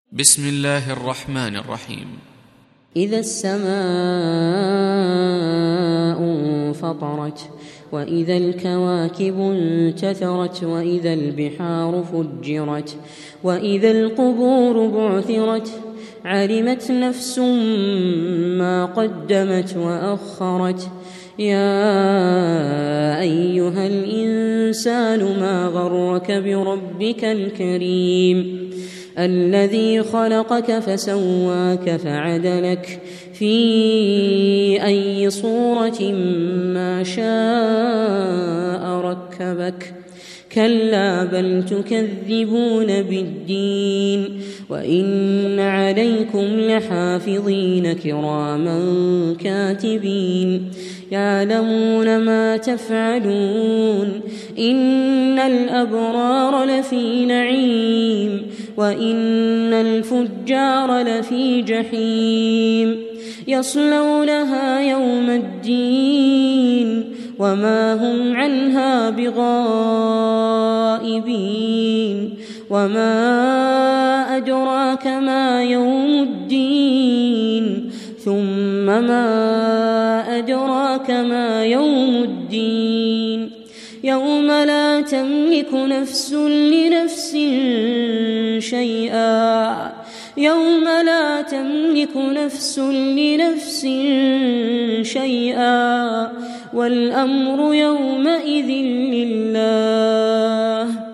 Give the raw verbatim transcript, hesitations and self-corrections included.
بسم الله الرحمن الرحيم. إذا السماء انفطرت وإذا الكواكب انتثرت وإذا البحار فجرت وإذا القبور بعثرت علمت نفس ما قدمت وأخرت. يا أيها الإنسان ما غرك بربك الكريم الذي خلقك فسواك فعدلك في أي صورة ما شاء ركبك. كلا بل تكذبون بالدين وإن عليكم لحافظين كراما كاتبين يعلمون ما تفعلون. إن الأبرار لفي نعيم وإن الفجار لفي جحيم يصلونها يوم الدين وما هم عنها بغائبين. وما أدراك ما يوم الدين ثم ما أدراك ما يوم الدين يوم لا تملك نفس لنفس شيئا يوم لا تملك نفس لنفس شيئا والأمر يومئذ لله.